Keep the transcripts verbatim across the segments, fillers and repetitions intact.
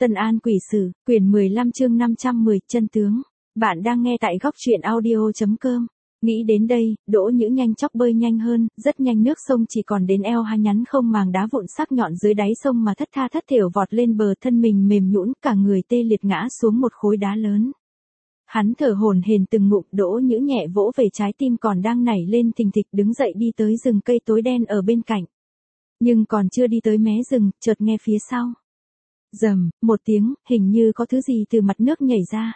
Tân An Quỷ Sử, quyển mười lăm chương năm trăm mười, chân tướng. Bạn đang nghe tại góc truyện audio chấm com. Nghĩ đến đây, Đỗ Nhữ nhanh chóng bơi nhanh hơn, rất nhanh nước sông chỉ còn đến eo ha nhắn không màng đá vụn sắc nhọn dưới đáy sông mà thất tha thất thểu vọt lên bờ, thân mình mềm nhũn, cả người tê liệt ngã xuống một khối đá lớn. Hắn thở hổn hển từng ngụm, Đỗ Nhữ nhẹ vỗ về trái tim còn đang nảy lên thình thịch, đứng dậy đi tới rừng cây tối đen ở bên cạnh. Nhưng còn chưa đi tới mé rừng, chợt nghe phía sau. Rầm, một tiếng, hình như có thứ gì từ mặt nước nhảy ra.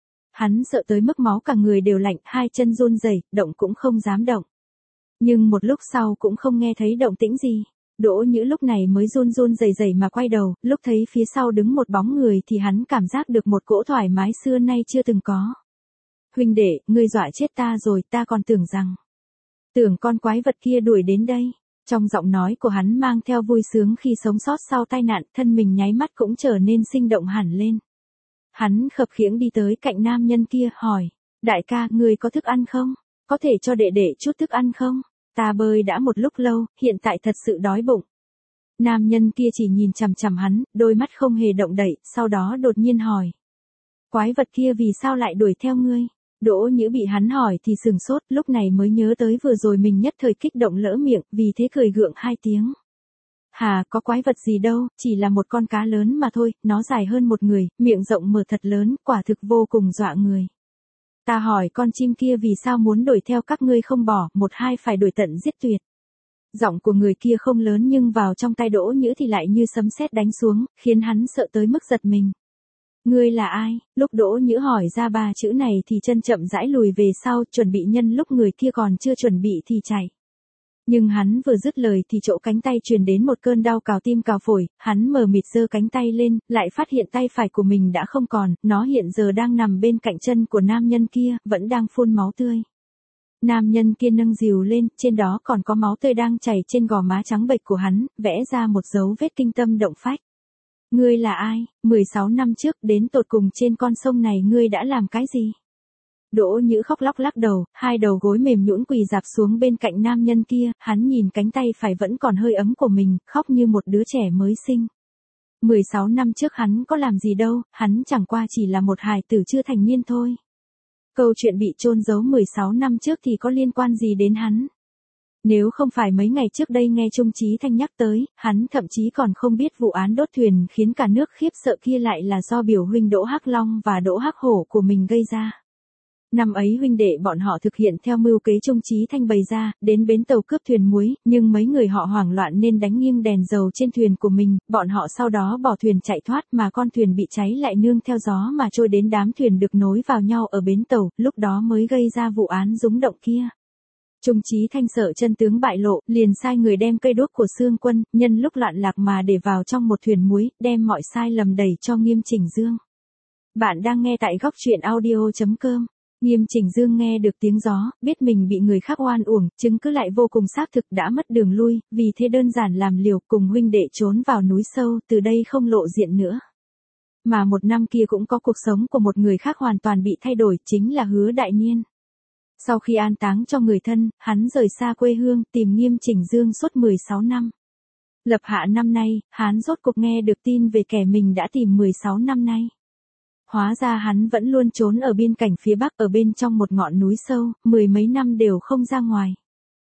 Hắn sợ tới mức máu cả người đều lạnh, hai chân run rẩy, động cũng không dám động. Nhưng một lúc sau cũng không nghe thấy động tĩnh gì. Đỗ Nhữ lúc này mới run run rẩy rẩy mà quay đầu, lúc thấy phía sau đứng một bóng người thì hắn cảm giác được một cỗ thoải mái xưa nay chưa từng có. Huynh đệ, ngươi dọa chết ta rồi, ta còn tưởng rằng. Tưởng con quái vật kia đuổi đến đây. Trong giọng nói của hắn mang theo vui sướng khi sống sót sau tai nạn, thân mình nháy mắt cũng trở nên sinh động hẳn lên. Hắn khập khiễng đi tới cạnh nam nhân kia, hỏi, đại ca, ngươi có thức ăn không? Có thể cho đệ đệ chút thức ăn không? Ta bơi đã một lúc lâu, hiện tại thật sự đói bụng. Nam nhân kia chỉ nhìn chằm chằm hắn, đôi mắt không hề động đậy, sau đó đột nhiên hỏi. Quái vật kia vì sao lại đuổi theo ngươi? Đỗ Nhữ bị hắn hỏi thì sừng sốt, lúc này mới nhớ tới vừa rồi mình nhất thời kích động lỡ miệng, vì thế cười gượng hai tiếng. Hà, có quái vật gì đâu, chỉ là một con cá lớn mà thôi, nó dài hơn một người, miệng rộng mở thật lớn, quả thực vô cùng dọa người. Ta hỏi con chim kia vì sao muốn đuổi theo các ngươi không bỏ, một hai phải đuổi tận giết tuyệt. Giọng của người kia không lớn nhưng vào trong tai Đỗ Nhữ thì lại như sấm sét đánh xuống, khiến hắn sợ tới mức giật mình. Ngươi là ai? Lúc Đỗ Nhữ hỏi ra ba chữ này thì chân chậm rãi lùi về sau, chuẩn bị nhân lúc người kia còn chưa chuẩn bị thì chạy. Nhưng hắn vừa dứt lời thì chỗ cánh tay truyền đến một cơn đau cào tim cào phổi, hắn mờ mịt giơ cánh tay lên, lại phát hiện tay phải của mình đã không còn, nó hiện giờ đang nằm bên cạnh chân của nam nhân kia, vẫn đang phun máu tươi. Nam nhân kia nâng rìu lên, trên đó còn có máu tươi đang chảy trên gò má trắng bệch của hắn, vẽ ra một dấu vết kinh tâm động phách. Ngươi là ai? mười sáu năm trước, đến tột cùng trên con sông này ngươi đã làm cái gì? Đỗ Nhữ khóc lóc lắc đầu, hai đầu gối mềm nhũn quỳ dạp xuống bên cạnh nam nhân kia, hắn nhìn cánh tay phải vẫn còn hơi ấm của mình, khóc như một đứa trẻ mới sinh. mười sáu năm trước hắn có làm gì đâu, hắn chẳng qua chỉ là một hài tử chưa thành niên thôi. Câu chuyện bị chôn giấu mười sáu năm trước thì có liên quan gì đến hắn? Nếu không phải mấy ngày trước đây nghe Trung Chí Thanh nhắc tới, hắn thậm chí còn không biết vụ án đốt thuyền khiến cả nước khiếp sợ kia lại là do biểu huynh Đỗ Hắc Long và Đỗ Hắc Hổ của mình gây ra. Năm ấy huynh đệ bọn họ thực hiện theo mưu kế Trung Chí Thanh bày ra, đến bến tàu cướp thuyền muối, nhưng mấy người họ hoảng loạn nên đánh nghiêng đèn dầu trên thuyền của mình, bọn họ sau đó bỏ thuyền chạy thoát mà con thuyền bị cháy lại nương theo gió mà trôi đến đám thuyền được nối vào nhau ở bến tàu, lúc đó mới gây ra vụ án rúng động kia. Trung Chí Thanh sợ chân tướng bại lộ, liền sai người đem cây đuốc của Xương Quân, nhân lúc loạn lạc mà để vào trong một thuyền muối, đem mọi sai lầm đẩy cho Nghiêm Chỉnh Dương. Bạn đang nghe tại góc truyện audio chấm com. Nghiêm Chỉnh Dương nghe được tiếng gió, biết mình bị người khác oan uổng, chứng cứ lại vô cùng xác thực, đã mất đường lui, vì thế đơn giản làm liều cùng huynh đệ trốn vào núi sâu, từ đây không lộ diện nữa. Mà một năm kia cũng có cuộc sống của một người khác hoàn toàn bị thay đổi, chính là Hứa Đại Niên. Sau khi an táng cho người thân, hắn rời xa quê hương, tìm Nghiêm Chỉnh Dương suốt mười sáu năm. Lập hạ năm nay, hắn rốt cục nghe được tin về kẻ mình đã tìm mười sáu năm nay. Hóa ra hắn vẫn luôn trốn ở biên cảnh phía Bắc, ở bên trong một ngọn núi sâu, mười mấy năm đều không ra ngoài.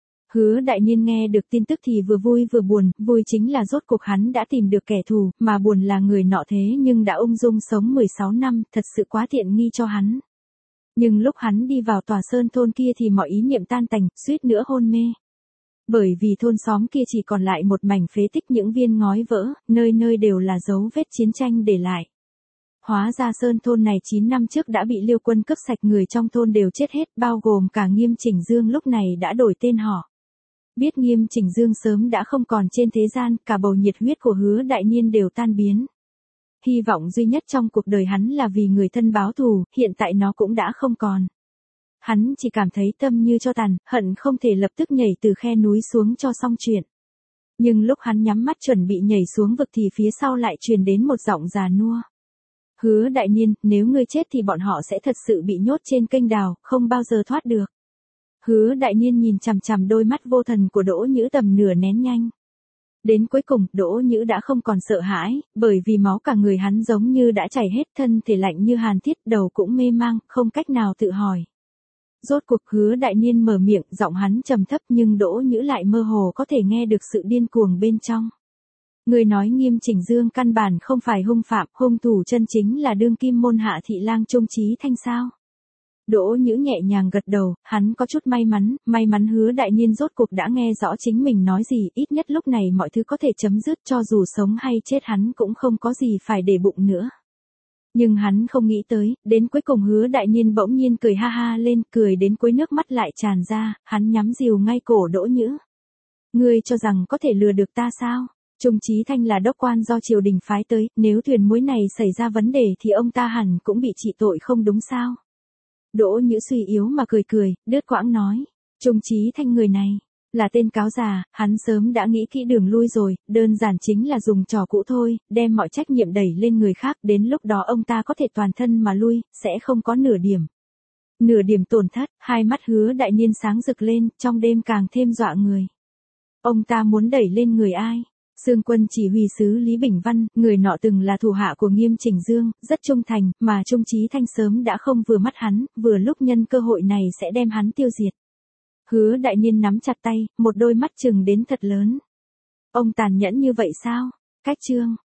Hứa Đại Niên nghe được tin tức thì vừa vui vừa buồn, vui chính là rốt cuộc hắn đã tìm được kẻ thù, mà buồn là người nọ thế nhưng đã ung dung sống mười sáu năm, thật sự quá tiện nghi cho hắn. Nhưng lúc hắn đi vào tòa sơn thôn kia thì mọi ý niệm tan tành, suýt nữa hôn mê. Bởi vì thôn xóm kia chỉ còn lại một mảnh phế tích, những viên ngói vỡ, nơi nơi đều là dấu vết chiến tranh để lại. Hóa ra sơn thôn này chín năm trước đã bị Liêu quân cướp sạch, người trong thôn đều chết hết, bao gồm cả Nghiêm Chỉnh Dương lúc này đã đổi tên họ. Biết Nghiêm Chỉnh Dương sớm đã không còn trên thế gian, cả bầu nhiệt huyết của Hứa Đại Niên đều tan biến. Hy vọng duy nhất trong cuộc đời hắn là vì người thân báo thù, hiện tại nó cũng đã không còn. Hắn chỉ cảm thấy tâm như cho tàn, hận không thể lập tức nhảy từ khe núi xuống cho xong chuyện. Nhưng lúc hắn nhắm mắt chuẩn bị nhảy xuống vực thì phía sau lại truyền đến một giọng già nua. Hứa Đại Niên, nếu ngươi chết thì bọn họ sẽ thật sự bị nhốt trên kênh đào, không bao giờ thoát được. Hứa Đại Niên nhìn chằm chằm đôi mắt vô thần của Đỗ Nhữ tầm nửa nén nhanh. Đến cuối cùng, Đỗ Nhữ đã không còn sợ hãi, bởi vì máu cả người hắn giống như đã chảy hết, thân thể lạnh như hàn thiết, đầu cũng mê mang, không cách nào tự hỏi. Rốt cuộc Hứa Đại Niên mở miệng, giọng hắn trầm thấp nhưng Đỗ Nhữ lại mơ hồ có thể nghe được sự điên cuồng bên trong. Người nói Nghiêm Chỉnh Dương căn bản không phải hung phạm, hung thủ chân chính là đương kim môn hạ thị lang Trung Chí Thanh sao? Đỗ Nhữ nhẹ nhàng gật đầu, hắn có chút may mắn, may mắn Hứa Đại Niên rốt cuộc đã nghe rõ chính mình nói gì, ít nhất lúc này mọi thứ có thể chấm dứt, cho dù sống hay chết hắn cũng không có gì phải để bụng nữa. Nhưng hắn không nghĩ tới, đến cuối cùng Hứa Đại Niên bỗng nhiên cười ha ha lên, cười đến cuối nước mắt lại tràn ra, hắn nhắm rìu ngay cổ Đỗ Nhữ. Ngươi cho rằng có thể lừa được ta sao? Trung Chí Thanh là đốc quan do triều đình phái tới, nếu thuyền muối này xảy ra vấn đề thì ông ta hẳn cũng bị trị tội không đúng sao? Đỗ Nhữ suy yếu mà cười cười, đứt quãng nói. Trung Chí Thanh người này, là tên cáo già, hắn sớm đã nghĩ kỹ đường lui rồi, đơn giản chính là dùng trò cũ thôi, đem mọi trách nhiệm đẩy lên người khác, đến lúc đó ông ta có thể toàn thân mà lui, sẽ không có nửa điểm. Nửa điểm tổn thất, hai mắt Hứa Đại Niên sáng rực lên, trong đêm càng thêm dọa người. Ông ta muốn đẩy lên người ai? Xương Quân chỉ huy sứ Lý Bình Văn, người nọ từng là thủ hạ của Nghiêm Chỉnh Dương, rất trung thành, mà Trung Chí Thanh sớm đã không vừa mắt hắn, vừa lúc nhân cơ hội này sẽ đem hắn tiêu diệt. Hứa Đại Niên nắm chặt tay, một đôi mắt trừng đến thật lớn. Ông tàn nhẫn như vậy sao? Cách chương.